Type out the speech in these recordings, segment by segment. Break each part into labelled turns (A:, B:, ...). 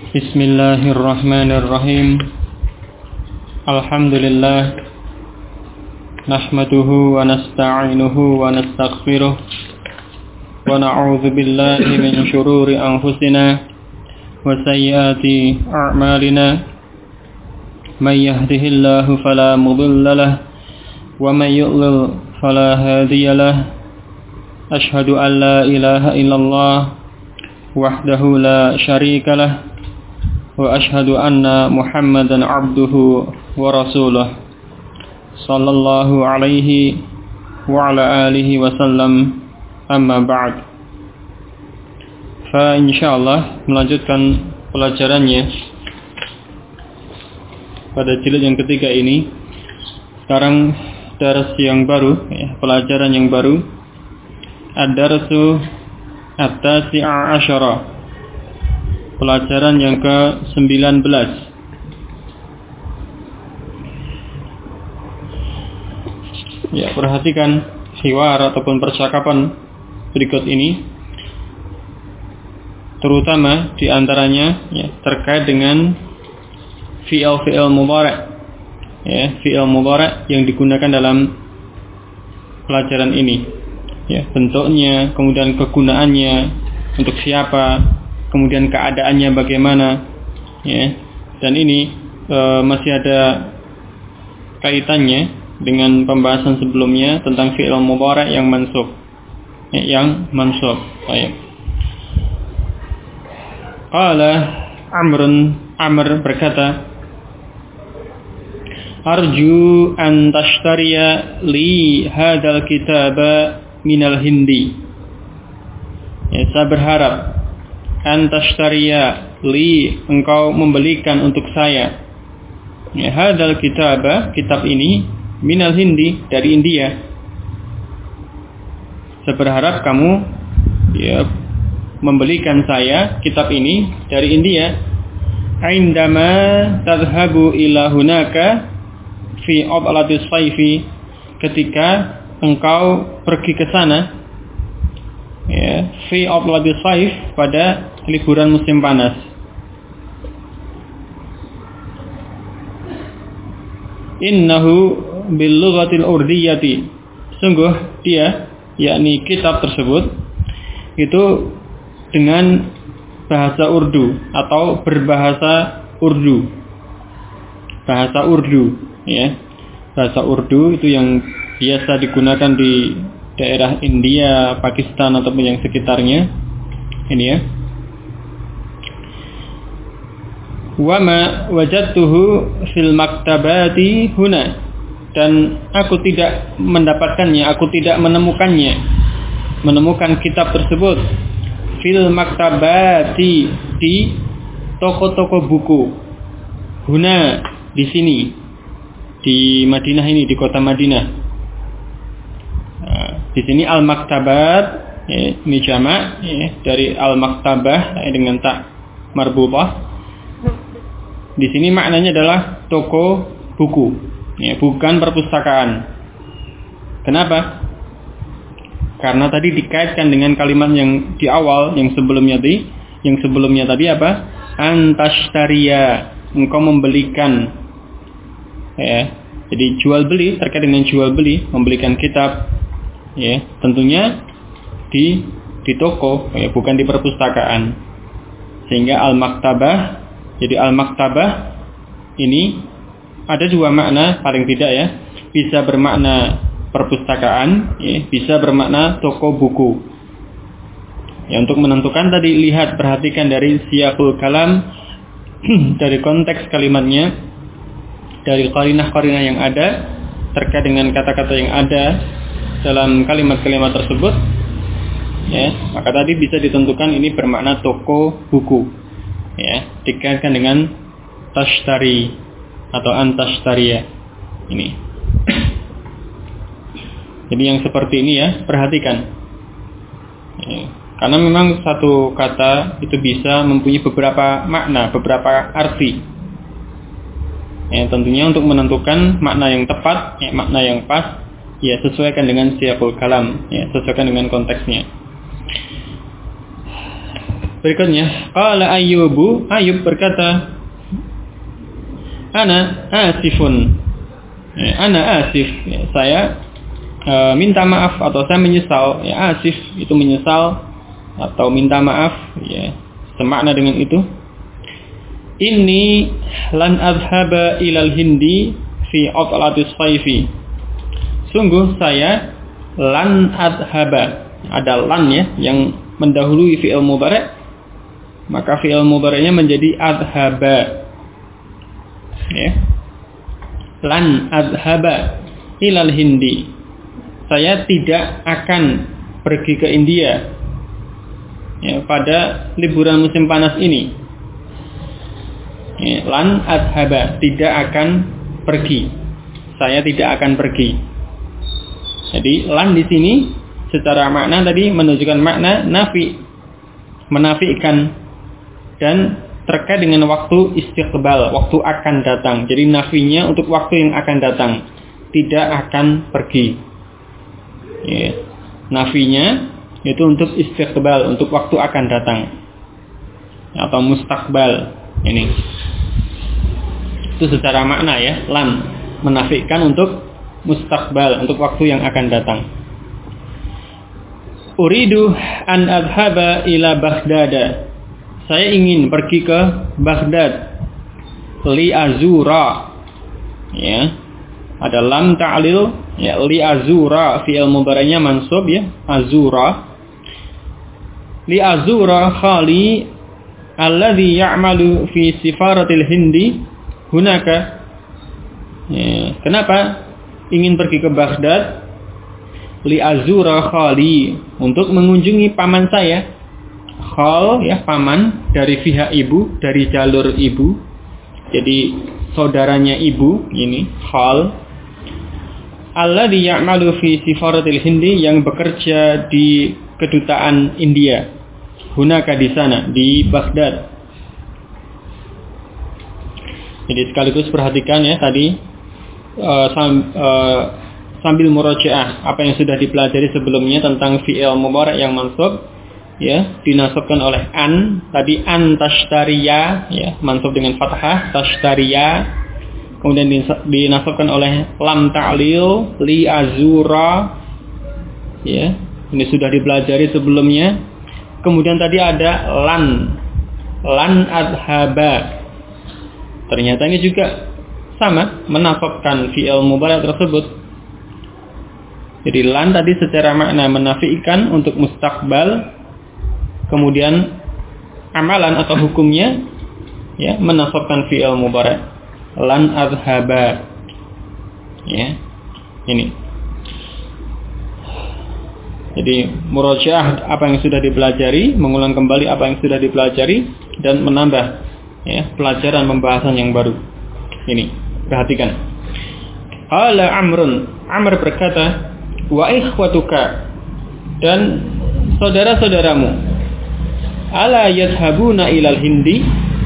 A: Bismillahirrahmanirrahim. Alhamdulillah. Nahmaduhu wa nasta'inuhu wa nastaghfiruh. Wa na'udzu billahi min shururi anfusina wa sayyiati a'malina. May yahdihillahu fala mudilla lahu wa may yudlil fala hadiya lahu. Ashhadu an la ilaha illallah wahdahu la syarika lahu. Wa ashhadu anna Muhammadan abduhu wa rasuluh sallallahu alaihi wa ala alihi wa sallam, amma ba'd. Fa insyaallah melanjutkan pelajarannya pada jilid yang ketiga ini. Sekarang dars yang baru, pelajaran yang baru, ad-darsu at-tasi'a asyara, pelajaran yang ke-19. Ya, perhatikan hiwar ataupun percakapan berikut ini, terutama diantaranya terkait dengan fi'il mudhari', fi'il mudhari' yang digunakan dalam pelajaran ini. Bentuknya, kemudian kegunaannya, untuk siapa, kemudian keadaannya bagaimana, dan ini masih ada kaitannya dengan pembahasan sebelumnya tentang fi'il mudhari' yang mansub, Baik. Qala Amr berkata, arju an tashtariya li hadzal kitaba minal hindi. Saya berharap antashtariya li, engkau membelikan untuk saya, hadzal kitab ini, minal hindi, dari India. Saya berharap kamu membelikan saya kitab ini dari India. Indama tadhhabu ila hunaka fi ablatis saifi, ketika engkau pergi ke sana, fi ablatis saif, pada liburan musim panas. Innahu bil lughatil urdiyati, sungguh dia, yakni kitab tersebut, itu dengan bahasa Urdu atau berbahasa Urdu. Bahasa Urdu, bahasa Urdu itu yang biasa digunakan di daerah India, Pakistan ataupun yang sekitarnya. Ini ya. Wa ma wajadtuhu fil maktabati huna, dan aku tidak mendapatkannya, aku tidak menemukan kitab tersebut fil maktabati, di toko-toko buku, huna, di sini, di Madinah ini, di kota Madinah. Di sini al-maktabat, ini jamak dari al-maktabah dengan tak marbutah. Di sini maknanya adalah toko buku, bukan perpustakaan. Kenapa? Karena tadi dikaitkan dengan kalimat yang di awal, yang sebelumnya tadi apa? Antashtariya, engkau membelikan. Jadi jual beli, terkait dengan jual beli, membelikan kitab, tentunya di toko, bukan di perpustakaan. Sehingga al-maktabah, jadi al-maktabah ini ada dua makna paling tidak, bisa bermakna perpustakaan, bisa bermakna toko buku. Untuk menentukan tadi, perhatikan dari siyaqul kalam, dari konteks kalimatnya, dari qarinah-qarinah yang ada terkait dengan kata-kata yang ada dalam kalimat-kalimat tersebut, maka tadi bisa ditentukan ini bermakna toko buku, dikaitkan dengan tashtari atau antashtariya ini. Jadi yang seperti ini perhatikan, karena memang satu kata itu bisa mempunyai beberapa makna, beberapa arti. Tentunya untuk menentukan makna yang tepat, makna yang pas, sesuaikan dengan siyaqul kalam, sesuaikan dengan konteksnya. Berikutnya, qala Ayyub berkata, ana asifun. Ana asif, saya minta maaf atau saya menyesal. Asif itu menyesal atau minta maaf, semakna dengan itu. Inni lan adhaba ilal hindi fi atlatis sayfi. Sungguh saya lan adhaba, ada lan yang mendahului fi'il mudhari', maka fi'il mudhari'nya menjadi adhaba. Lan adhaba ilal hindi, saya tidak akan pergi ke India pada liburan musim panas ini. Lan adhaba, tidak akan pergi, saya tidak akan pergi. Jadi lan di sini secara makna tadi menunjukkan makna nafi, menafikan, dan terkait dengan waktu istiqbal, waktu akan datang. Jadi nafinya untuk waktu yang akan datang, tidak akan pergi. Nafinya itu untuk istiqbal, untuk waktu akan datang, atau mustaqbal. Ini itu secara makna lan menafikan untuk mustaqbal, untuk waktu yang akan datang. Uridu an adhaba ila Baghdad, saya ingin pergi ke Baghdad. Li azura, ada lam ta'lil, li azura fi'il mudhari'nya mansub, azura. Li azura khali alladhi ya'malu fi sifaratil hindi hunaka. Kenapa ingin pergi ke Baghdad? Li azura khali, untuk mengunjungi paman saya. Khal paman dari pihak ibu, dari jalur ibu. Jadi saudaranya ibu, ini khal. Alladhi ya'malu fi sifaratil hindi, yang bekerja di kedutaan India. Hunaka, di sana, di Baghdad. Jadi sekaligus perhatikan tadi sambil murajaah apa yang sudah dipelajari sebelumnya tentang fi'il mudhari' yang mansub, dinasabkan oleh an. Tadi an tashtariya, mansub dengan fathah, tashtariya. Kemudian dinasabkan oleh lam ta'lil, li azura, ini sudah dipelajari sebelumnya. Kemudian tadi ada lan adhaba, ternyata ini juga sama, menasabkan fi'il mudhari' tersebut. Jadi lan tadi secara makna menafikan untuk mustaqbal, kemudian amalan atau hukumnya menasabkan fi'il mudhari', lan adhaba. Ini. Jadi murajaah apa yang sudah dipelajari, mengulang kembali apa yang sudah dipelajari, dan menambah pelajaran pembahasan yang baru. Ini, perhatikan. Qala Amr berkata, wa ikhwatuka, dan saudara-saudaramu, ala yadhabuna ilal hindi.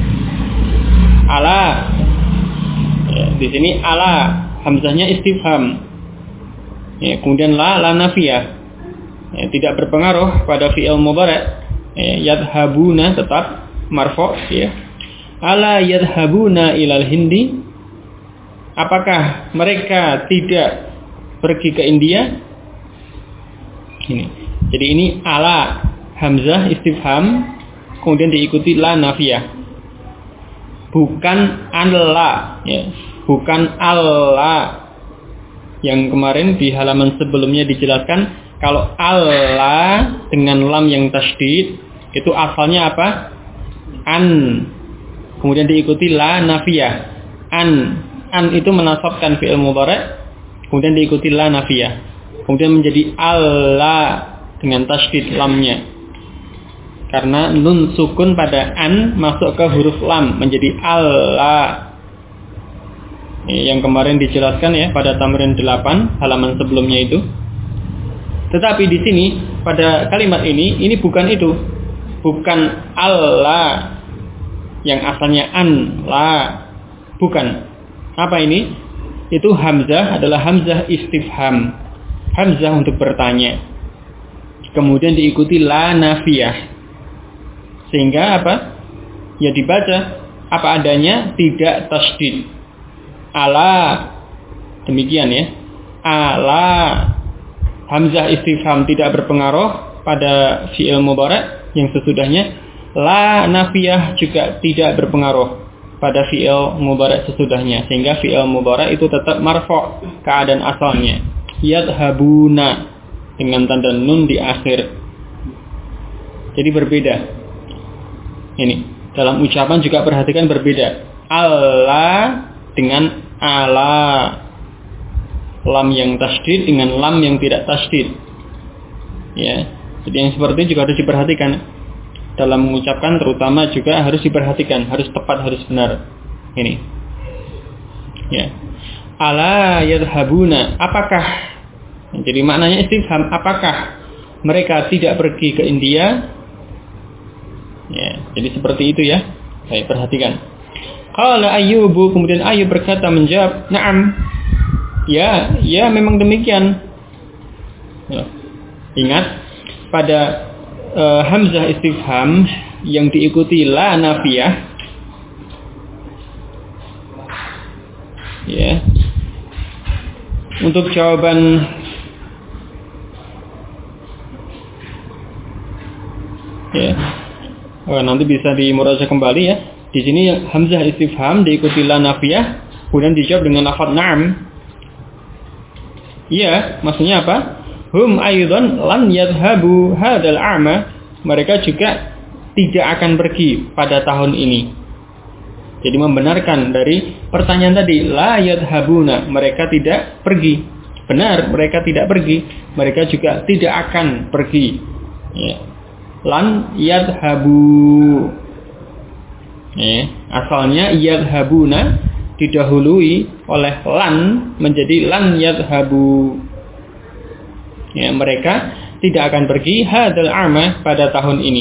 A: Ala, di sini ala hamzahnya istifham, kemudian la nafiyah, tidak berpengaruh pada fi'il mudhari'. Yadhabuna tetap marfu', ala yadhabuna ilal hindi, apakah mereka tidak pergi ke India? Ini. Jadi ini ala hamzah istifham, kemudian diikuti la nafiyah, bukan alla, bukan alla. Yang kemarin di halaman sebelumnya dijelaskan, kalau alla dengan lam yang tasydid itu asalnya apa? An, kemudian diikuti la nafiyah. An itu menasabkan fi'il mudhari', kemudian diikuti la nafiyah, kemudian menjadi alla dengan tasydid lamnya, karena nun sukun pada an masuk ke huruf lam menjadi alla. Yang kemarin dijelaskan pada tamrin 8 halaman sebelumnya itu. Tetapi di sini pada kalimat ini bukan itu, bukan alla yang asalnya an la, bukan. Apa ini? Itu hamzah adalah hamzah istifham, hamzah untuk bertanya, kemudian diikuti la nafiyah. Sehingga apa? Ya dibaca apa adanya, tidak tasydid. Ala, demikian ya. Ala, hamzah istifham tidak berpengaruh pada fi'il mudhari' yang sesudahnya. La nafiyah juga tidak berpengaruh pada fi'il mudhari' sesudahnya, sehingga fi'il mudhari' itu tetap marfu' keadaan asalnya. Yadhabuna dengan tanda nun di akhir. Jadi berbeda. Ini dalam ucapan juga perhatikan berbeda. Allah dengan ala. Lam yang tasydid dengan lam yang tidak tasydid. Ya. Jadi yang seperti ini juga harus diperhatikan. Dalam mengucapkan terutama juga harus diperhatikan, harus tepat, harus benar. Ini. Ya. Ala yadhabuna, apakah? Jadi maknanya istifham, apakah mereka tidak pergi ke India? Ya, jadi seperti itu ya. Baik, perhatikan. Qala Ayyubu, kemudian Ayyub berkata menjawab, "Na'am." Ya, ya memang demikian. Ya. Ingat pada hamzah istifham yang diikuti la nafiyah, ya, untuk jawaban ya, nanti bisa dimuraja kembali ya. Di sini hamzah istifham diikuti la nafiyah, kemudian dijawab dengan lafaz na'am. Iya, maksudnya apa? Hum aidan lan yadhhabu hadzal a'ma, mereka juga tidak akan pergi pada tahun ini. Jadi membenarkan dari pertanyaan tadi, la yadhhabuna, mereka tidak pergi. Benar, mereka tidak pergi, mereka juga tidak akan pergi. Ya. Lan yadhhabu. Ya, asalnya yadhhabuna didahului oleh lan menjadi lan yadhhabu. Ya, mereka tidak akan pergi hadzal a'ma pada tahun ini.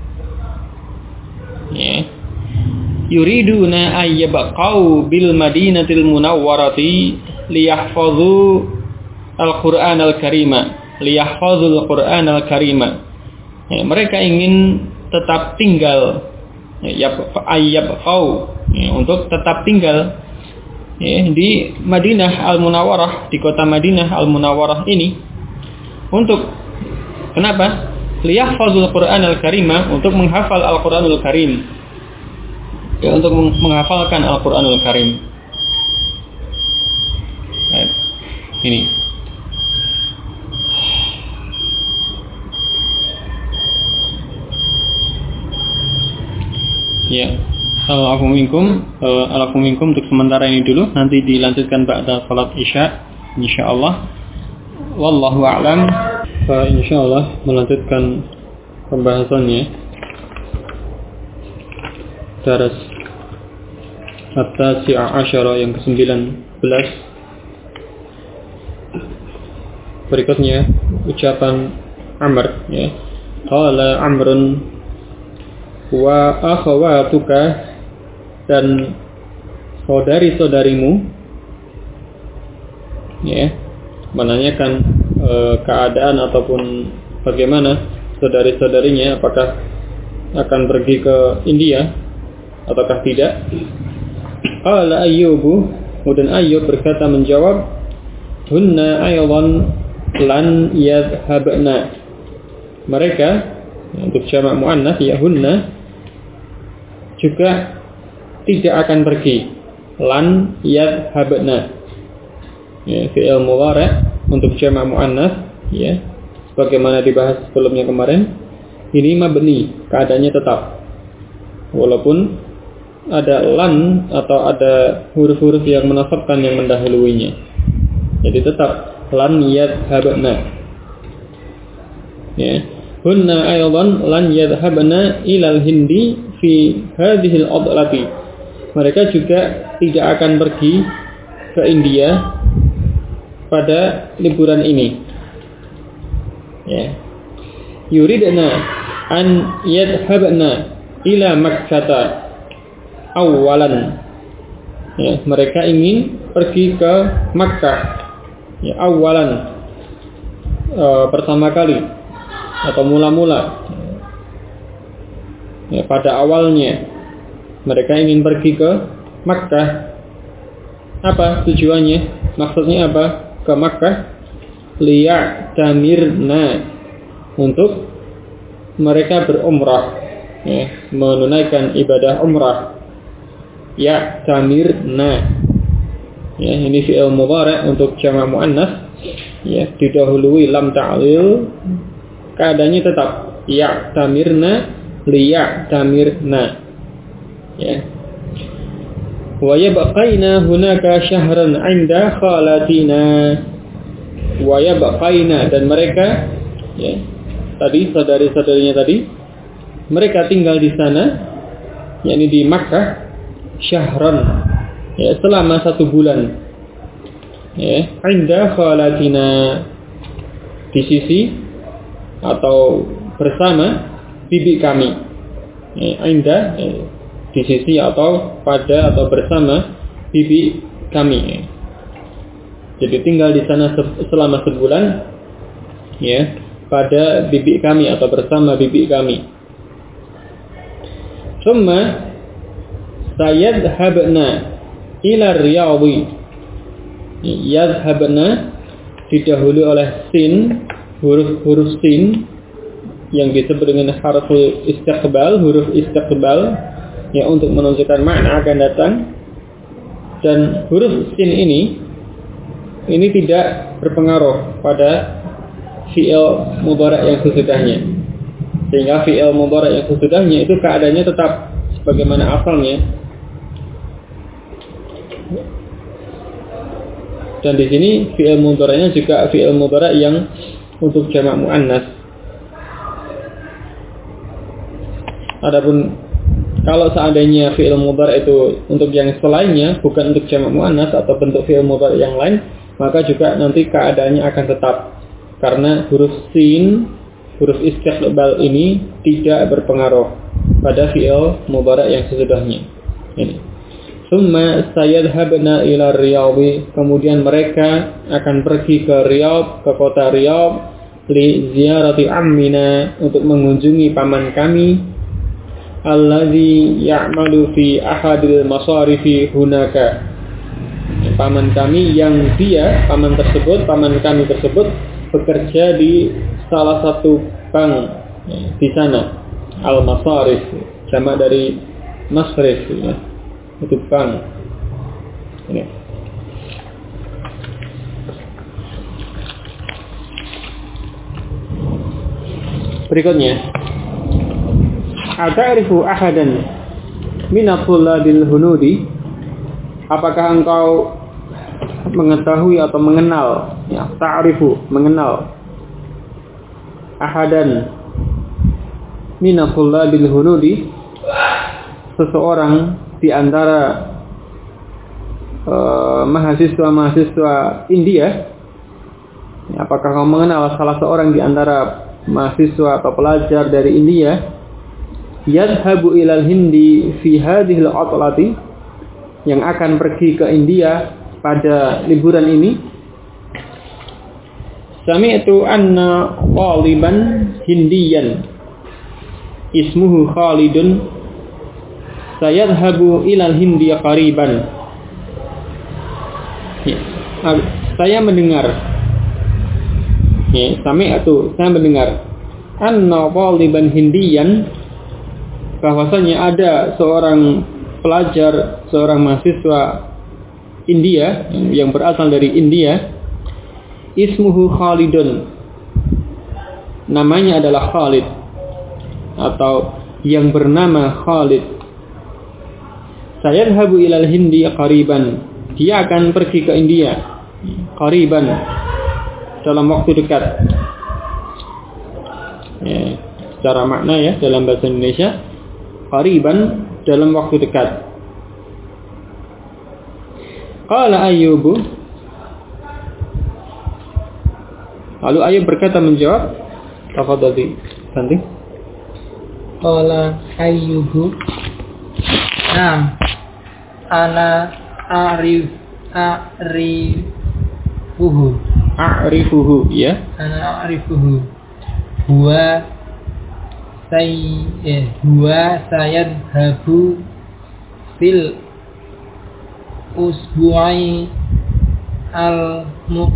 A: Ya. Yuriduna ayyabqau bil madinatil munawwarati liyahfazu al-Qur'an al-Karima, liyahfazul Qur'an al-Karima. Ya, mereka ingin tetap tinggal, ya, ayyabqau, ya, untuk tetap tinggal ya, di Madinah al-Munawwarah, di kota Madinah al-Munawwarah ini. Untuk kenapa? Liyahfazul Qur'an al-Karima, untuk menghafal Al-Qur'anul Karim. Ya, untuk menghafalkan Al-Qur'anul Karim. Baik. Ini. Ya. Alafu minkum untuk sementara ini dulu, nanti dilanjutkan ba'da salat Isya insyaallah. Wallahu a'lam. Insyaallah melanjutkan pembahasannya daras at-tasi'a asyara yang ke-19. Berikutnya ucapan Amr ya. Qala Amrun wa akhawatuka, dan saudari-saudarimu ya, menanyakan keadaan ataupun bagaimana saudari-saudarinya, apakah akan pergi ke India ataukah tidak. Qala Ayyubu, kemudian Ayyub berkata menjawab, hunna aydan lan yadhhabna, mereka untuk jamak muannats ya hunna juga tidak akan pergi, lan yadhhabna ya, fi'il mudhari' untuk jamak muannats ya, sebagaimana dibahas sebelumnya kemarin, ini mabni, keadaannya tetap walaupun ada lan atau ada huruf-huruf yang menasabkan yang mendahuluinya, jadi tetap lan yadhhabna ya. Hunna aydan lan yadhhabna ilal hindi fi hadhil adlati, mereka juga tidak akan pergi ke India pada liburan ini ya. Yuridna an yadhhabna ila Makkah awalan ya, mereka ingin pergi ke Makkah ya, awalan pertama kali atau mula-mula Ya, pada awalnya mereka ingin pergi ke Makkah. Apa tujuannya? Maksudnya apa? Ke Makkah liya'tamirna, untuk mereka berumrah, ya, menunaikan ibadah umrah. Ya'tamirna, ya, ini fi'il mudhari' untuk jamak muannas, ya, didahului lam ta'lil, keadaannya tetap ya'tamirna liya'tamirna, ya. Wa yabqaina hunaka syahran 'inda khalatina, wa yabqaina, dan mereka, ya, tadi saudari-saudarinya tadi, mereka tinggal di sana, yakni di Makkah, syahran, ya, selama 1 bulan, ya, 'inda khalatina, di sisi atau bersama bibi kami, ya, 'inda, ya, di sisi atau pada atau bersama bibi kami. Jadi tinggal di sana selama sebulan, ya, pada bibi kami atau bersama bibi kami. Summa sayadhabna ila Riyadh. Yadhabna didahului oleh sin, huruf sin yang disebut dengan harful istiqbal, huruf istiqbal, ya, untuk menunjukkan makna akan datang. Dan huruf sin ini tidak berpengaruh pada fi'il mudhari' yang sesudahnya, sehingga fi'il mudhari' yang sesudahnya itu keadaannya tetap sebagaimana asalnya. Dan di sini fi'il mudhari'nya juga fi'il mudhari' yang untuk jamak muannas. Adapun kalau seandainya fi'il mudhari' itu untuk yang selainnya, bukan untuk jamak muannas atau bentuk fi'il mudhari' yang lain, maka juga nanti keadaannya akan tetap, karena huruf sin, huruf istiqbal ini tidak berpengaruh pada fi'il mudhari' yang sesudahnya. Ini. Summa sayadhabna ila Riyadh, kemudian mereka akan pergi ke Riyadh, ke kota Riyadh, li ziyarati ammina, untuk mengunjungi paman kami, alladzi ya'malu fi ahadil masarifi hunaka, paman kami yang dia, paman kami tersebut bekerja di salah satu bank, ya, di sana. Al-masarif, jamak dari masrif, ya, itu bank. Ini. Berikutnya, ata'rifu ahadan minatullabil hunudi, apakah engkau mengetahui atau mengenal, ya, ta'rifu, mengenal, ahadan minatullabil hunudi, seseorang di antara mahasiswa-mahasiswa India, ya, apakah kau mengenal salah seorang di antara mahasiswa atau pelajar dari India, yadhabu ilal hindi fi hadhil atlati, yang akan pergi ke India pada liburan ini. Sami'tu anna taliban hindiyan ismuhu Khalidun sayadhabu ilal hindi qariban. Ya, saya mendengar, ya, saya mendengar anna taliban hindiyan, bahwasanya ada seorang pelajar, seorang mahasiswa India yang berasal dari India, ismuhu Khalidun, namanya adalah Khalid, atau yang bernama Khalid. Sayadhabu ilal hindi qariban, dia akan pergi ke India qariban, dalam waktu dekat, ya, secara makna, ya, dalam bahasa Indonesia qariban, dalam waktu dekat. Qala Ayyubu, lalu Ayyub berkata menjawab, tafadhali nanti.
B: Qala Ayyubu, "Naam, ana a'rifuhu,
A: ya.
B: Ana a'rifuhu. Huwa huwa sayadhabu fil usbu'i al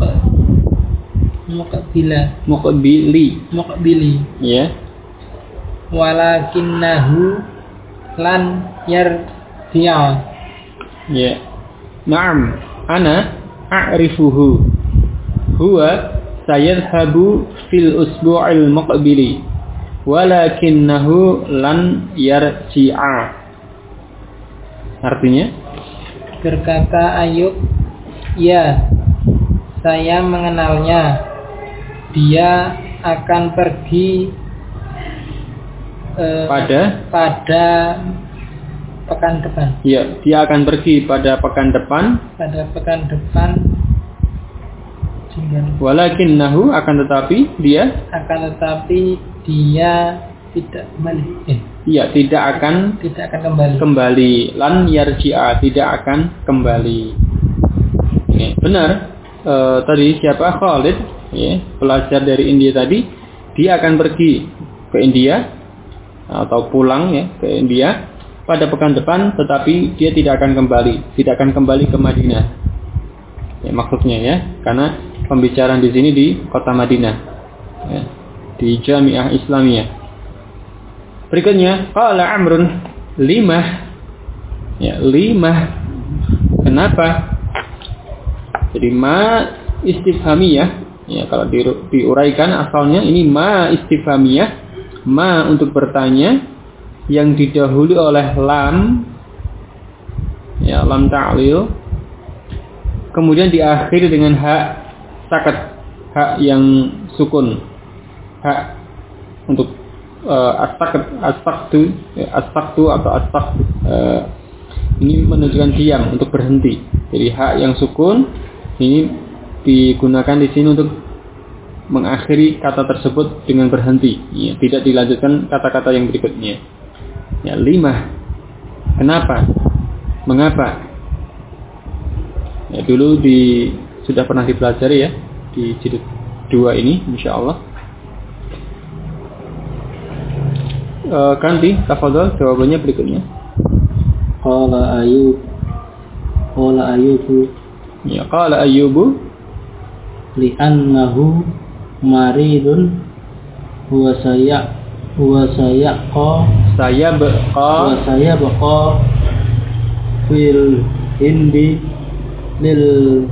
B: muqbili
A: ya,
B: walakinnahu lan yarji'a.
A: Ya. Naam, ana a'rifuhu. Huwa sayadhabu fil usbu'il muqbili walakinnahu lan yarji'a. Artinya,
B: berkata Ayub, ya, saya mengenalnya. Dia akan pergi pada pekan depan.
A: Ya, dia akan pergi pada pekan depan.
B: Pada pekan depan.
A: Walakinnahu, akan tetapi dia
B: tidak kembali.
A: Iya, tidak akan kembali. Lan yarji'a, tidak akan kembali. Ya, benar. Tadi siapa? Khalid, ya, pelajar dari India tadi, dia akan pergi ke India atau pulang ya ke India pada pekan depan, tetapi dia tidak akan kembali ke Madinah. Ya, maksudnya ya, karena pembicaraan di sini di kota Madinah, ya, di Jami'ah Islamiyah. Berikutnya, qala Amrun, limah. Ya, limah. Kenapa? Jadi ma istifhamiyah, ya, kalau diuraikan asalnya ini ma istifhamiyah, ma untuk bertanya yang didahului oleh lam, ya, lam ta'lil, kemudian diakhiri dengan hak sakat, hak yang sukun, hak untuk astaktu atau astak, ini menunjukkan diam, untuk berhenti. Jadi hak yang sukun ini digunakan di sini untuk mengakhiri kata tersebut dengan berhenti, ya, tidak dilanjutkan kata-kata yang berikutnya. Ya, limah. Kenapa? Mengapa? Ya, dulu sudah pernah dipelajari ya di jilid 2 ini, insyaallah. Ganti, tafadhol jawabannya berikutnya.
B: Qala Ayyubu.
A: Ya, qala Ayyubu
B: li'annahu maridun wa sayabqa fil hindi lil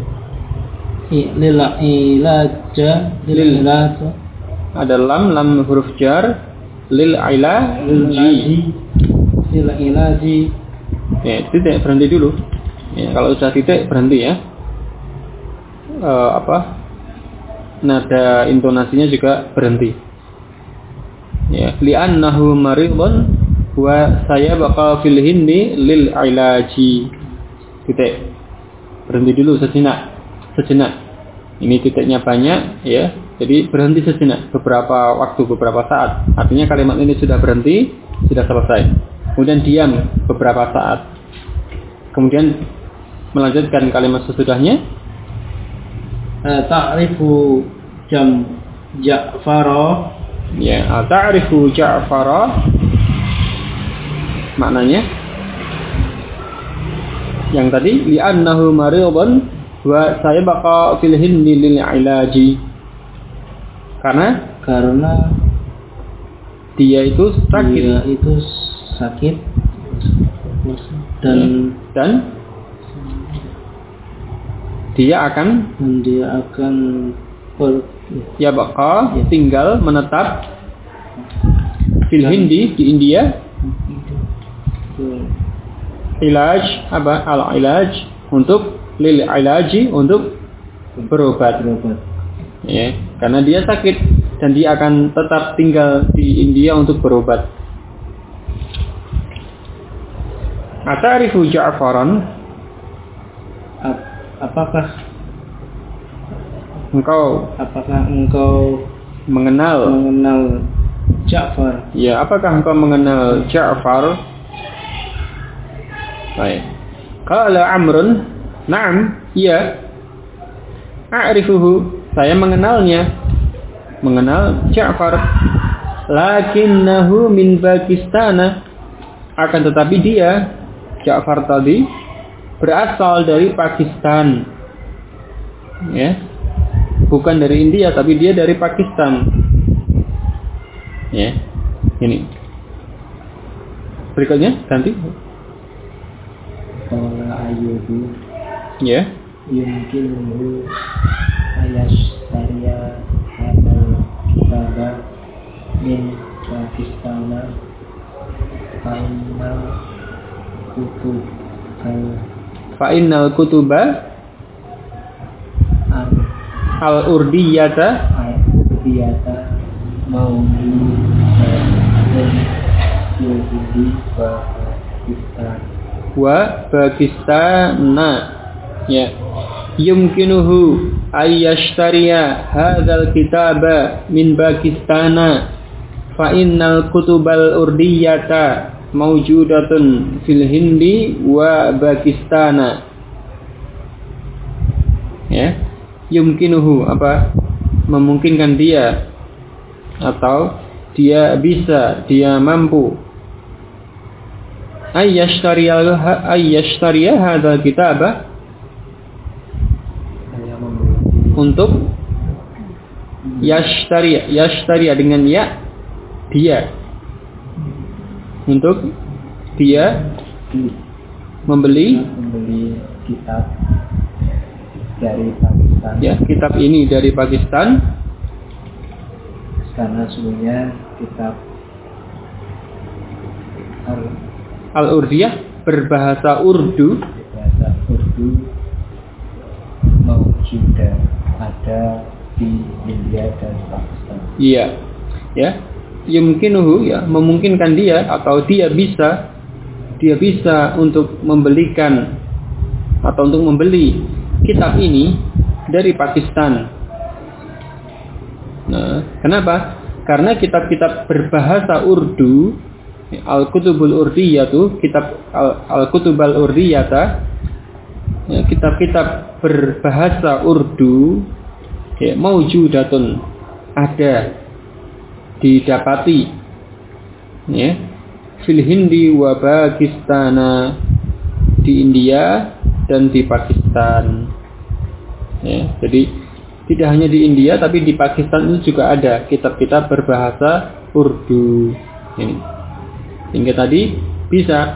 B: ilaja.
A: Ada lam huruf jar lil ilaji. Ya, titik, berhenti dulu. Ya, kalau sudah titik berhenti ya. Nada intonasinya juga berhenti. Ya, li'annahu maridun wa sayabqa fil hindi lil ilaji. Titik. Berhenti dulu sejenak. Ini titiknya banyak ya. Jadi berhenti sejenak, beberapa waktu, beberapa saat. Artinya kalimat ini sudah berhenti, sudah selesai. Kemudian diam beberapa saat. Kemudian melanjutkan kalimat sesudahnya.
B: Ta'rifu Ja'fara.
A: Ya, ta'rifu Ja'fara. Maknanya yang tadi li'annahu maridun wa sayabqa fil hindi lil ilaji. Karena dia itu sakit dan dia akan tinggal menetap fil hindi di India. Ilaj al-ilaj untuk lil ilaji, untuk berobat. Ya, karena dia sakit dan dia akan tetap tinggal di India untuk berobat. Ata'rifu Ja'faran? Apakah engkau mengenal
B: Ja'far?
A: Ya, apakah engkau mengenal Ja'far? Baik. Qala Amrun, na'am, iya. A'rifuhu, saya mengenalnya. Mengenal Ja'far. lakinnahu min Pakistan, akan tetapi dia Ja'far tadi berasal dari Pakistan, ya, bukan dari India tapi dia dari Pakistan, ya. Ini berikutnya ganti.
B: Qala Ayyubu,
A: Ya.
B: yumkinuhu ayashtariya hadal kitaba min Pakistana fa'innal kutuba al-urdiyata wa Pakistana, ya. Yumkinuhu ayyashtariya hadzal kitaba min Pakistana fa innal kutubal urdiyata mawjudatun fil Hindi wa Pakistana, ya. Yumkinuhu apa? Memungkinkan dia atau dia bisa, dia mampu ayyashtariya hadzal kitaba, untuk yashtariya dengan ya, dia, untuk dia membeli kitab dari Pakistan,
A: ya, kitab ini dari Pakistan,
B: karena sebenarnya kitab
A: Al-Urdiyah berbahasa Urdu,
B: maujudah, ada di India dan Pakistan.
A: iya, ya. Yumkinuhu, ya, memungkinkan dia atau dia bisa untuk membelikan atau untuk membeli kitab ini dari Pakistan. Nah, kenapa? Karena kitab-kitab berbahasa Urdu, Al-Kutubul Urdiyatu, kitab Al-Kutubal Urdiyata, ya, kitab-kitab berbahasa Urdu, ya, maujudatun, ada, didapati, ya, fil Hindi wa Pakistana, di India dan di Pakistan, ya. Jadi tidak hanya di India tapi di Pakistan itu juga ada kitab-kitab berbahasa Urdu ini. Hingga tadi bisa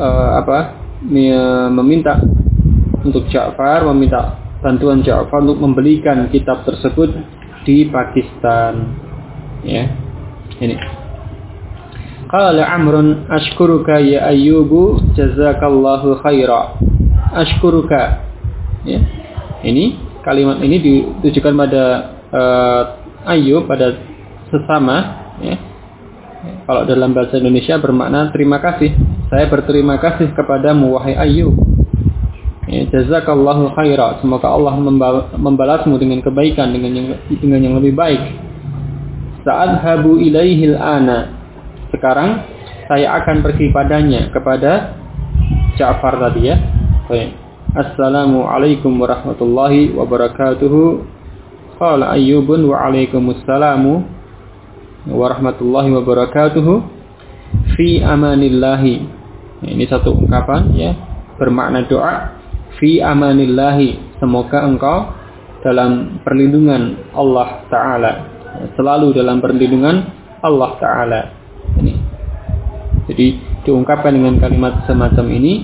A: meminta untuk Ja'far, meminta bantuan Ja'far untuk membelikan kitab tersebut di Pakistan, ya. Ini. Qala Amrun ashkuruka ya Ayyubu jazakallahu khaira. Ashkuruka, ya. Ini kalimat ini ditujukan pada Ayyub, pada sesama, ya. Kalau dalam bahasa Indonesia bermakna terima kasih. Saya berterima kasih kepadamu wahai Ayyub. Ya, jazakallahu khaira. Semoga Allah membalasmu dengan kebaikan, dengan yang lebih baik. Sa'adhabu ilaihil ana. Sekarang saya akan pergi padanya, kepada Ja'far tadi, ya. Baik. Assalamualaikum warahmatullahi wabarakatuh. Qala Ayyubun wa alaikumussalamu warahmatullahi wabarakatuh. Fi amanillahi. Ini satu ungkapan, ya, bermakna doa. Fi amanillahi, semoga engkau dalam perlindungan Allah Ta'ala, selalu dalam perlindungan Allah Ta'ala. Ini. Jadi diungkapkan dengan kalimat semacam ini,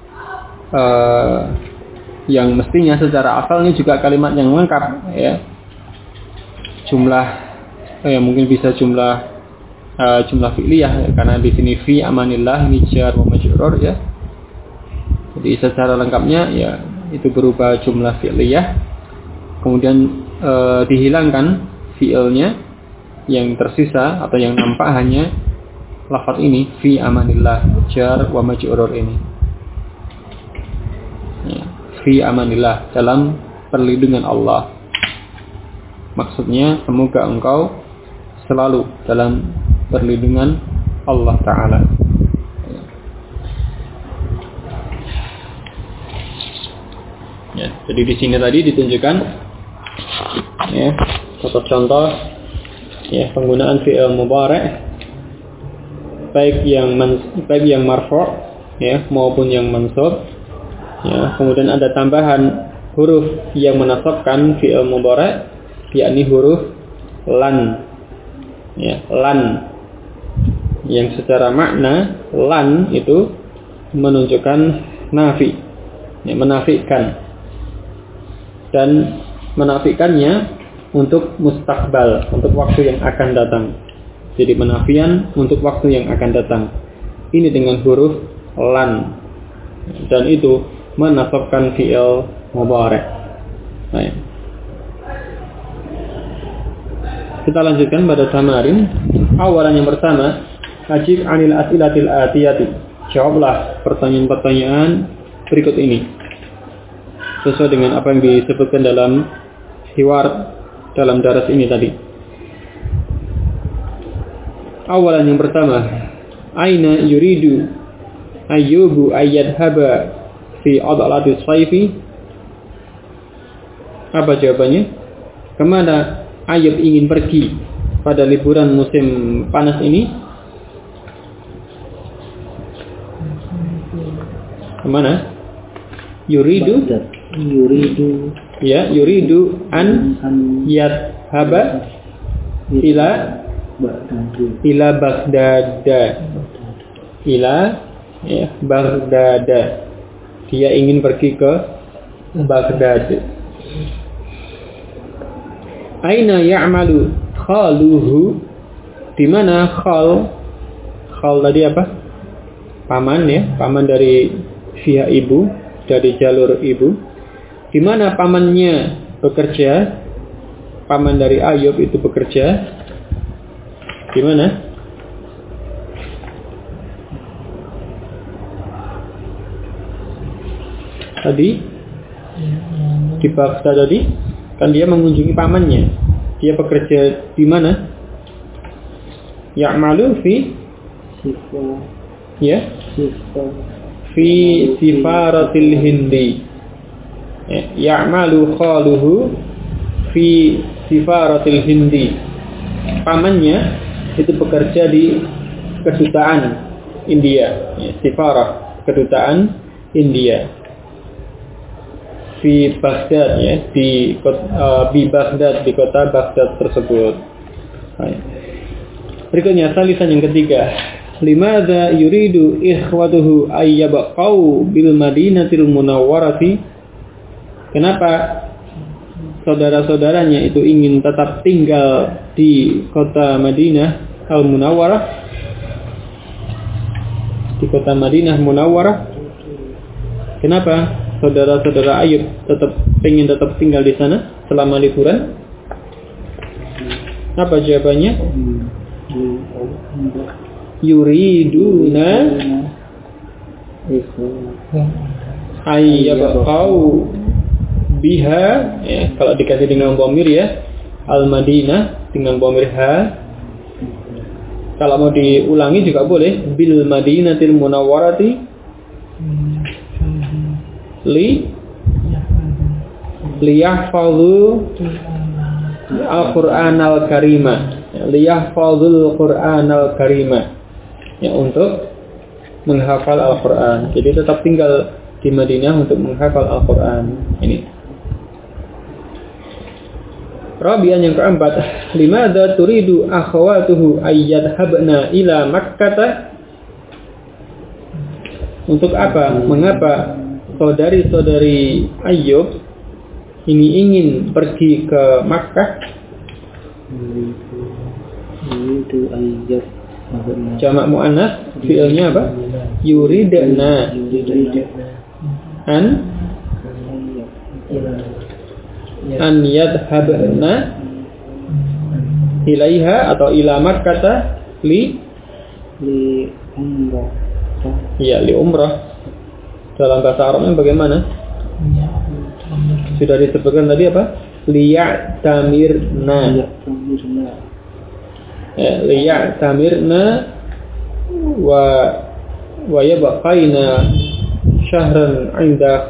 A: yang mestinya secara asalnya juga kalimat yang lengkap, ya. Jumlah, mungkin bisa jumlah fi'liyah, karena di sini fi amanillah ini jar wa majrur, ya. Jadi secara lengkapnya, ya, itu berupa jumlah fi'liyah, kemudian dihilangkan fi'ilnya, yang tersisa atau yang nampak hanya lafaz ini fi amanillah jar wa majrur ini, ya, fi amanillah, dalam perlindungan Allah. Maksudnya semoga engkau selalu dalam perlindungan Allah Ta'ala. Ya, jadi di sini tadi ditunjukkan, ya, contoh-contoh ya, penggunaan fi'il mudhari' baik yang marfu' ya maupun yang mansub. Ya, kemudian ada tambahan huruf yang menasabkan fi'il mudhari', yakni huruf lan. Ya, lan yang secara makna lan itu menunjukkan nafi, ya, menafikan, dan menafikannya untuk mustakbal, untuk waktu yang akan datang. Jadi penafian untuk waktu yang akan datang. Ini dengan huruf lan, dan itu menasabkan fi'il mudhari'. Baik. Kita lanjutkan pada tamarin. Awalan yang pertama, ajib 'anil as'ilatil atiyati. Jawablah pertanyaan-pertanyaan berikut ini sesuai dengan apa yang disebutkan dalam hiwar dalam daras ini tadi. Awalan yang pertama, aina yuridu ayyubu ayyadhaba fi adlatis sayfi? Apa jawabannya? Kemana Ayub ingin pergi pada liburan musim panas ini? Kemana? Yuridu an yadhaba ila Baghdad. Baghdad. Dia ingin pergi ke Baghdad. Aina ya'malu khaluhu? Di mana khal tadi apa? Paman, ya, paman dari pihak ibu, dari jalur ibu. Di mana pamannya bekerja? Paman dari Ayub itu bekerja di mana? Tadi di Baghdad tadi kan dia mengunjungi pamannya. Dia bekerja di mana? Ya'malu fi sifaratil Hindi. Ya'malu khaluhu fi sifaratil Hindi. Pamannya itu bekerja di kedutaan India, sifarah, kedutaan India. Di Baghdad, ya, di Baghdad, di kota Baghdad tersebut. Berikutnya salisan yang ketiga, limadza yuridu ikhwatuhu ayyabqau bil Madinatil Munawwarati? Kenapa saudara-saudaranya itu ingin tetap tinggal di kota Madinah Al-Munawwarah? Di kota Madinah Munawwarah. Kenapa saudara-saudara Ayub ingin tetap tinggal di sana selama liburan? Apa jawabannya? Yuriduna ayyabqau biha, ya, kalau dikasih dengan dhamir, ya, al-Madinah dengan dhamir ha. Kalau mau diulangi juga boleh, bil Madinatil Munawwarati liyahfadhu al-Qur'an al-Karima, liyahfadhul Qur'an al-Karima, ya, untuk menghafal Al-Qur'an. Jadi tetap tinggal di Madinah untuk menghafal Al-Qur'an. Ini. Rabi'an yang keempat, limadza turidu akhawatuhu ayyadhabna ila Makkah? Untuk apa? Mengapa saudari-saudari Ayub ini ingin pergi ke Makkah? Jamak muannas, fi'ilnya apa? Yuridna an yadhabna ilaiha atau ila Makkah li umrah. Ya, li umrah. Dalam bahasa Arabnya bagaimana? Sudah disebutkan tadi apa? Liya'tamirna. Ya, liya'tamirna wa yabqaina syahran 'inda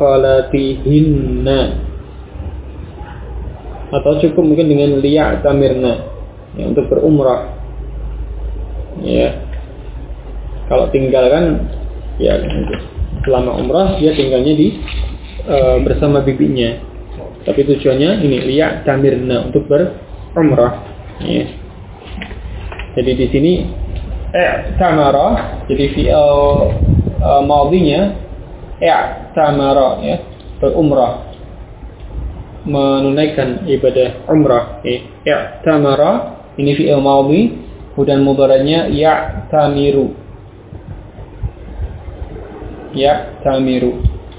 A: khalatihinna. Atau cukup mungkin dengan liya'tamirna. ya, untuk berumrah. Ya. Kalau tinggal kan ya selama umrah dia tinggalnya di bersama bibinya. Tapi tujuannya ini liya tamirna untuk berumrah. Ya. Jadi di sini tamara jadi fi'il madhinya tamara ya, berumrah, menunaikan ibadah umrah. Tamara ini fi'il madhi, kemudian mudhari'nya tamiru. Tamiru.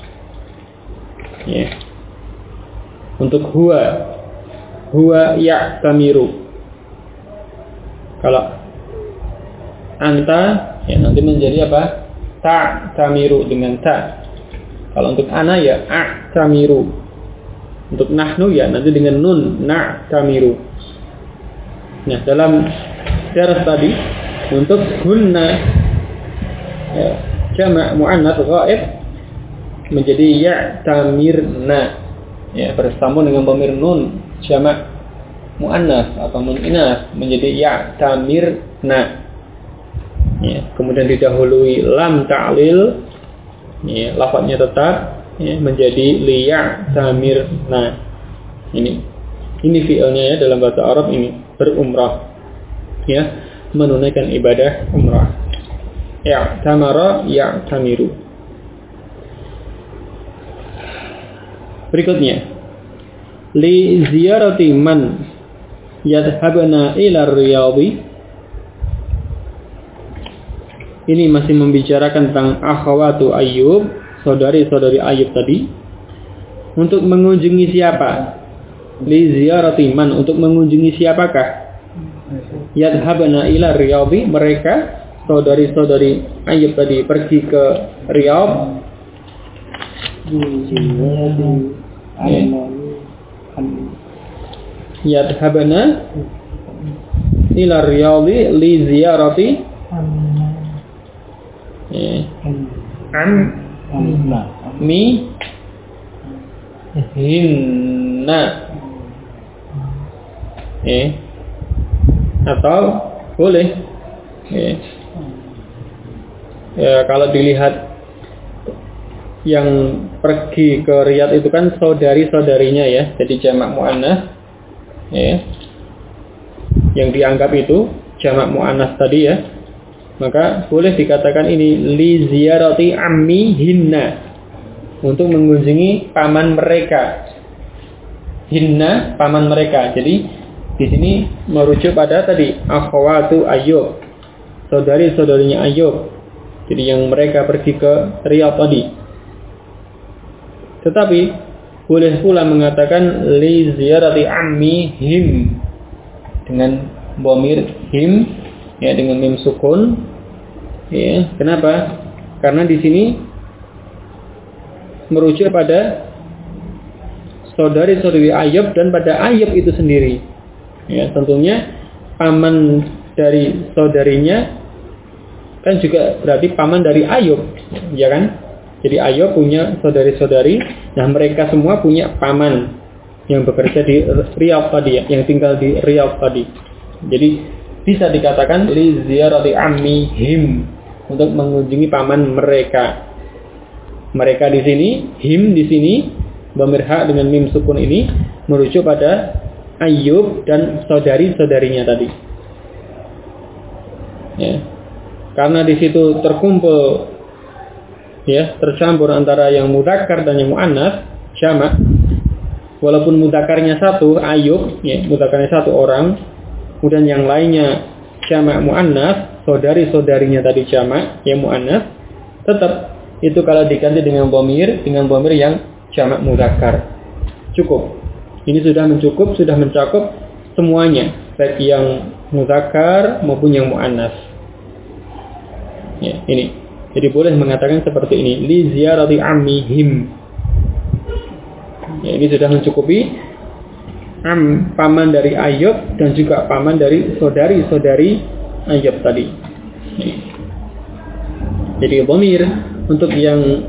A: Ya. Untuk huwa tamiru. Kalau anta ya nanti menjadi apa? Tamiru dengan ta. Kalau untuk ana ya tamiru. Untuk nahnu ya nanti dengan nun tamiru. Nah, dalam daras tadi untuk hunna ya, jamak muannats ghaib menjadi tamirna. Ya, bersambung dengan dhamir nun jamak muannats atau nun inas menjadi tamirna. Ya, kemudian didahului lam ta'lil, ya, lafadznya tetap ya, menjadi tamirna. Ini fi'ilnya ya dalam bahasa Arab ini berumrah, ya, menunaikan ibadah umrah. Tamara tamiru. Berikutnya, li ziyarati man yadhhabna ila riyadhi. Ini masih membicarakan tentang akhwatu Ayyub, saudari-saudari Ayyub tadi. Untuk mengunjungi siapa? Li ziyarati man, untuk mengunjungi siapakah? Yadhhabna ila riyadhi, mereka saudari-saudari Ayyub tadi pergi ke Riyadh. Yadhhabna ila riyadhi li ziyarati mi hinna. Atau boleh ya, kalau dilihat yang pergi ke Riyadh itu kan saudari-saudarinya ya, jadi jamak muannats ya. Yang dianggap itu jamak muannats tadi ya. Maka boleh dikatakan ini li ziyarati ammi hinna, untuk mengunjungi paman mereka. Hinna paman mereka. Jadi di sini merujuk pada tadi akhwatu Ayyub, saudari-saudarinya Ayyub. Jadi yang mereka pergi ke Riyadh tadi. Tetapi boleh pula mengatakan li ziyarati ammi him dengan dhamir him ya, dengan mim sukun. Ya, kenapa? Karena di sini merujuk pada saudari-saudari Ayyub dan pada Ayyub itu sendiri. Ya, tentunya paman dari saudarinya kan juga berarti paman dari Ayyub, ya kan? Jadi Ayyub punya saudari-saudari, nah mereka semua punya paman yang bekerja di Riyadh tadi ya, yang tinggal di Riyadh tadi. Jadi bisa dikatakan li ziyarati ammihim, untuk mengunjungi paman mereka. Mereka di sini, him di sini, dhamir ha dengan mim sukun ini merujuk pada Ayyub dan saudari-saudarinya tadi. Ya. Karena di situ terkumpul ya, tercampur antara yang mudzakkar dan yang muannats, jamak. Walaupun mudzakarnya satu, Ayyub, ya, mudzakarnya satu orang, kemudian yang lainnya jamak muannats, saudari-saudarinya tadi jamak, yang muannats, tetap itu kalau diganti dengan dhamir yang jamak mudzakkar. Cukup. Ini sudah mencukup, sudah mencakup semuanya, baik yang mudzakkar maupun yang muannats. Ya, ini. Jadi boleh mengatakan seperti ini, li ziyarati ammihim. Ya, ini sudah mencukupi paman dari Ayyub dan juga paman dari saudari-saudari Ayyub tadi. Jadi dhamir untuk yang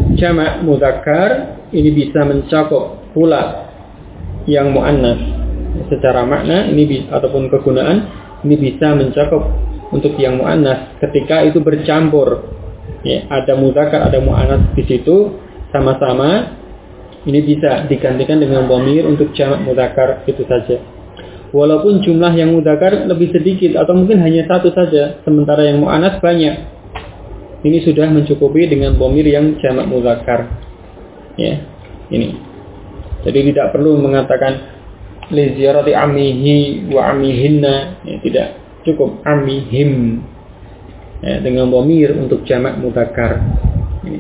A: jamak mudzakkar ini bisa mencakup pula yang muannats. secara makna ini ataupun kegunaan ini bisa mencakup untuk yang muannas ketika itu bercampur. Ya, ada muzakkar, ada muannas di situ sama-sama, ini bisa digantikan dengan dhamir untuk jamak muzakkar itu saja. Walaupun jumlah yang muzakkar lebih sedikit atau mungkin hanya satu saja, sementara yang muannas banyak. Ini sudah mencukupi dengan dhamir yang jamak muzakkar. Ya, ini. Jadi tidak perlu mengatakan li ziyarati amihi wa amihinna, ya, tidak, cukup amihim, ya, dengan dhamir untuk jamak muzakkar. Ini.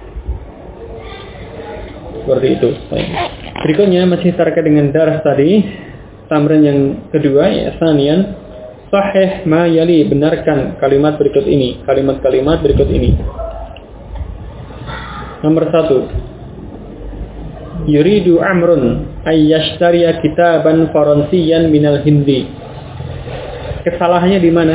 A: Seperti itu. Berikutnya masih terkait dengan daras tadi. Tamrin yang kedua, ya, sanian, sahih ma yali, benarkan kalimat berikut ini, kalimat-kalimat berikut ini. Nomor 1, yuridu amrun ayyashtariya kitaban faransiyan minal hindi. Kesalahannya di mana?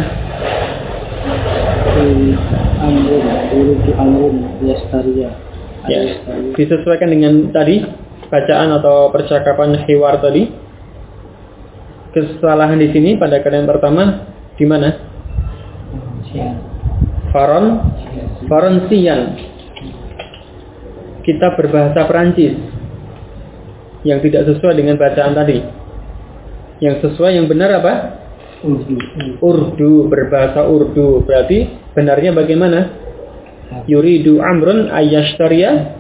B: Amrun yashtariya.
A: Ya, disesuaikan dengan tadi bacaan atau percakapan hiwar tadi. Kesalahan di sini pada kalimat pertama di mana? Faransiyan. Kitab berbahasa Perancis yang tidak sesuai dengan bacaan tadi. Yang sesuai, yang benar apa? Urdu, berbahasa Urdu. Berarti benarnya bagaimana? Yuridu amrun ayyashtariya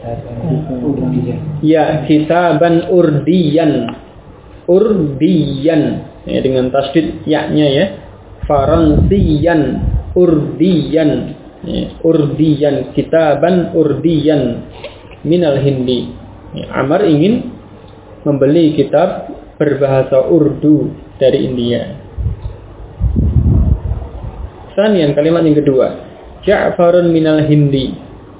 A: ya kitaban urdiyan. Urdiyan, ya, dengan tasdid ya-nya, ya. Faransiyan, urdiyan, ya, urdiyan, kitaban urdiyan minal hindi. Ya, Amar ingin membeli kitab berbahasa Urdu dari India. Sanian, kalimat yang kedua, Ja'farun minal hindi.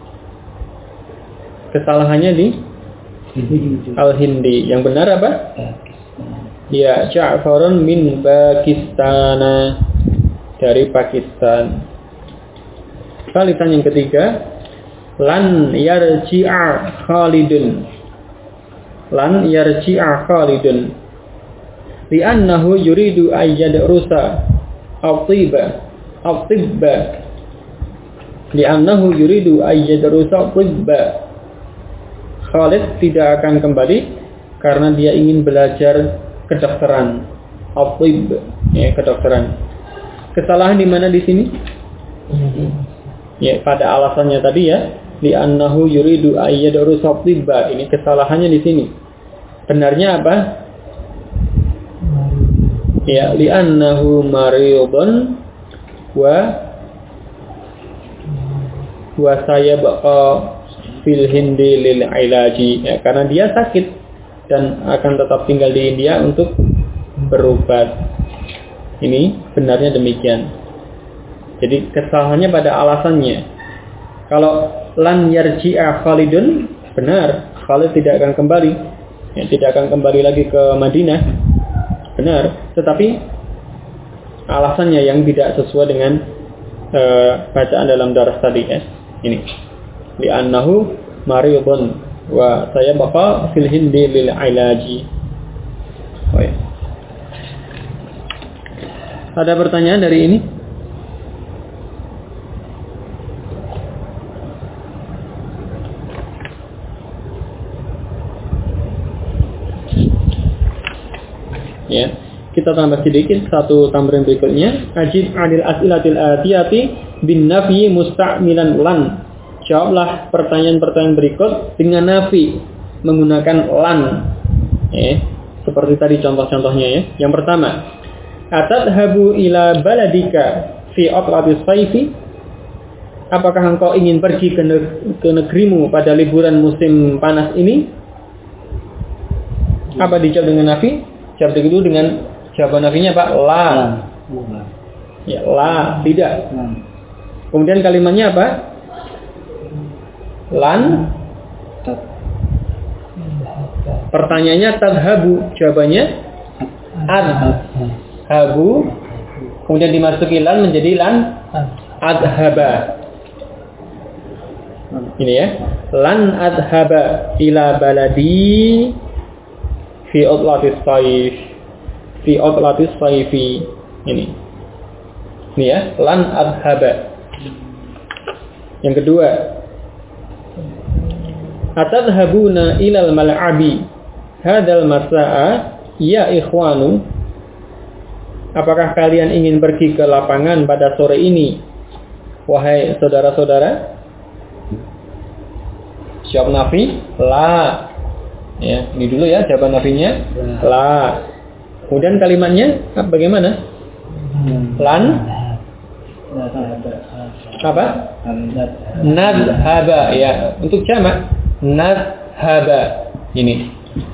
A: Kesalahannya di al-hindi. Yang benar apa? Ya, Ja'farun min Pakistan, dari Pakistan. Kalimat yang ketiga, lan yarji'a Khalidun. Lan yarji'a Khalidun. Li'annahu yuridu ayyadrusa at-tibba. Li'annahu yuridu ayyadrusa at-tibba. Khalid tidak akan kembali karena dia ingin belajar kedokteran, at-tibb, ya, kedokteran. Kesalahan di mana di sini? Ya, pada alasannya tadi, ya, li'annahu yuridu ayyadrusa at-tibba. Ini kesalahannya di sini. Benarnya apa? Ya, li'annahu maridun wa sayabqa fil hindi lil ilaji. Ya, karena dia sakit dan akan tetap tinggal di India untuk berobat. Ini benarnya demikian. Jadi kesalahannya pada alasannya. Kalau lan yarji'a Khalidun, benar, Khalid tidak akan kembali, ya, tidak akan kembali lagi ke Madinah, benar. Tetapi alasannya yang tidak sesuai dengan bacaan dalam daras tadi, ya. Ini li'annahu maridun wa sayabqa fil hindi lil ilaji. Oh, ya. Ada pertanyaan dari ini? Ya, kita tambah sedikit satu tambahan berikutnya. Ajib 'anil as'ilatil atiyati bin nafyi musta'milan lan. Jawablah pertanyaan-pertanyaan berikut dengan nafi menggunakan lan. Seperti tadi contoh-contohnya, ya. Yang pertama, atadhabu ila baladika fi atlatis saifi. Apakah engkau ingin pergi ke negerimu pada liburan musim panas ini? Apa dijawab dengan nafi? Jawab itu dengan jawaban nafinya Pak, la. Ya, la, tidak. Kemudian kalimatnya apa? Lan. Pertanyaannya tadhabu, jawabannya adhabu. Kemudian dimasuki lan menjadi lan adhaba. Ini, ya. Lan adhaba ila baladi fi utlatis saif. Fi utlatis saifi. Ini ya, lan adhaba. Yang kedua, atadhabuna ilal mal'abi hadzal masa'a ya ikhwanu. Apakah kalian ingin pergi ke lapangan pada sore ini, wahai saudara-saudara? Jawab nafi, la. Ya, ini dulu ya jawaban nafinya, la. Kemudian kalimatnya bagaimana? Lan apa? Nadhaba, ya. Untuk jamak nadhaba. Ini.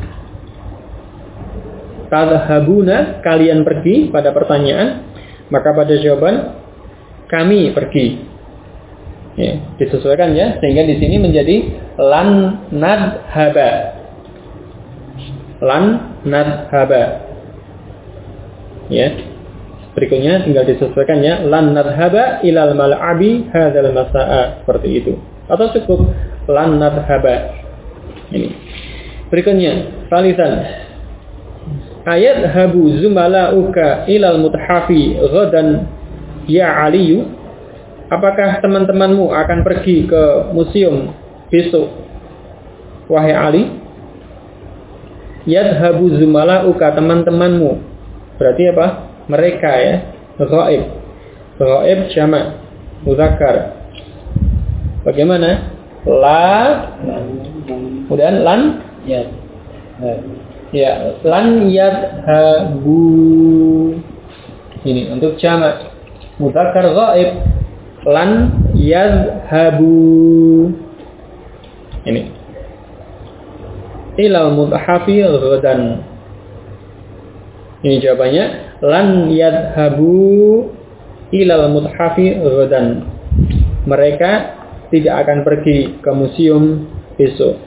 A: Tadhabuna, kalian pergi pada pertanyaan, maka pada jawaban kami pergi. Ya, disesuaikan ya, sehingga di sini menjadi lan nadhaba. Lan nadhaba. Ya. Berikutnya tinggal disesuaikan ya, lan nadhaba ilal mal'abi hadzal masa'a, seperti itu. Atau cukup lan nadhaba. Ini. Berikutnya, salisan. Ayat habu zumala'uka ilal muthafi ghadan ya Aliyu. Apakah teman-temanmu akan pergi ke museum besok, wahai Ali? Yadhabu zumala'uka, teman-temanmu. Berarti apa? Mereka ya. Ghaib. Ghaib jamak muzakkar. Bagaimana? La. Kemudian lan. Ya. Ya, lan yadhabu. Ini untuk jamak muzakkar ghaib. Lan yadhabu. Ini. Ilal muthafi ghadan. Ini jawabannya, lan yadhabu ilal muthafi ghadan. Mereka tidak akan pergi ke museum besok.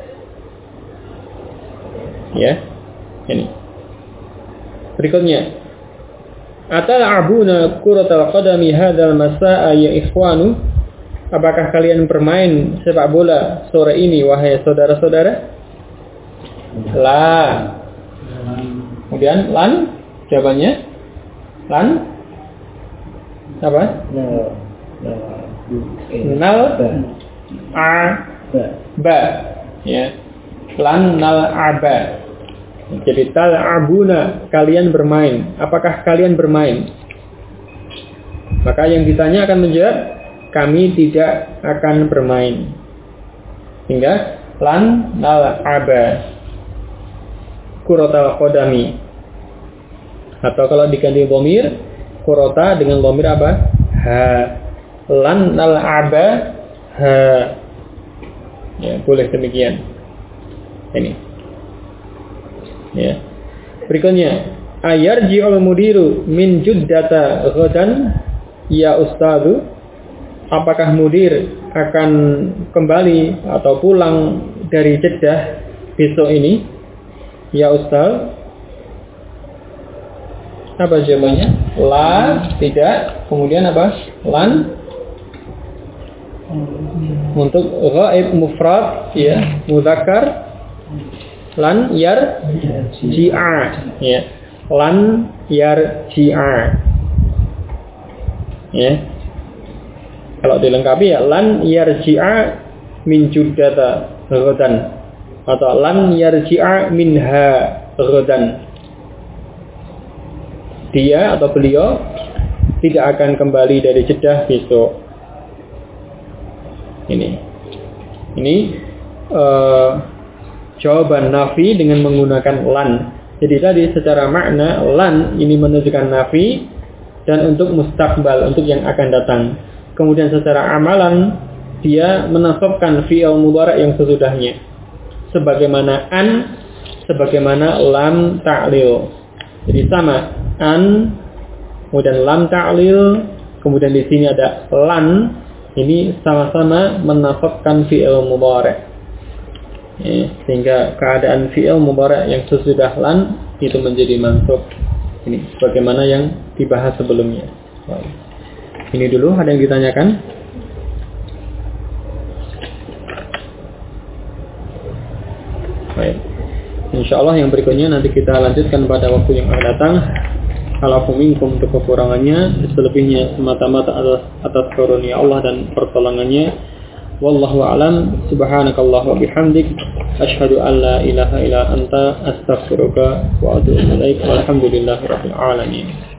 A: Ya. Ini. Berikutnya, atal'abuna kuratal qadami hadzal masa'a ya ikhwanu. Apakah kalian bermain sepak bola sore ini, wahai saudara-saudara? La. Kemudian lan, jawabannya lan apa? Nal a ba. Ya. Lan nal aba. Jadi tal'abuna, kalian bermain. Apakah kalian bermain? Maka yang ditanya akan menjawab, kami tidak akan bermain. Hingga lan nal'aba kurotal qadami. Atau kalau diganti dhamir, kurota dengan dhamir apa? Ha. Lan nal'aba ha. Ya, boleh demikian. Ini. Ya. Berikutnya, ayarji'ul mudiru min juddata ghadan ya ustadu. Apakah mudir akan kembali atau pulang dari Jeddah besok ini, ya ustaz? Apa jawabannya? La, tidak. Kemudian apa? Lan. Untuk ghaib mufrad, ya, mudzakkar. Lan yar ji'a, ya. Lan yar ji'a. Ya. Kalau dilengkapi ya lan yarji'a min juddata ghadan atau lan yarji'a minha ghadan. Dia atau beliau tidak akan kembali dari Jeddah besok. Ini jawaban nafi dengan menggunakan lan. Jadi tadi secara makna lan ini menunjukkan nafi dan untuk mustaqbal, untuk yang akan datang. Kemudian secara amalan dia menasabkan fi'il mudhari' yang sesudahnya. Sebagaimana an, sebagaimana lam ta'lil. Jadi sama an, kemudian lam ta'lil, kemudian di sini ada lan. Ini sama-sama menasabkan fi'il mudhari'. Ya, sehingga keadaan fi'il mudhari' yang sesudah lan itu menjadi mansub. Ini sebagaimana yang dibahas sebelumnya. Ini dulu, ada yang ditanyakan? Baik. Insyaallah yang berikutnya nanti kita lanjutkan pada waktu yang akan datang. Alafu minkum, untuk kekurangannya, selebihnya semata-mata atas karunia Allah dan pertolongannya. Wallahu a'lam. Subhanakallah wa bihamdik, asyhadu an la ilaha illa anta, astaghfiruka wa atubu ilaik. Walhamdulillahirabbil alamin.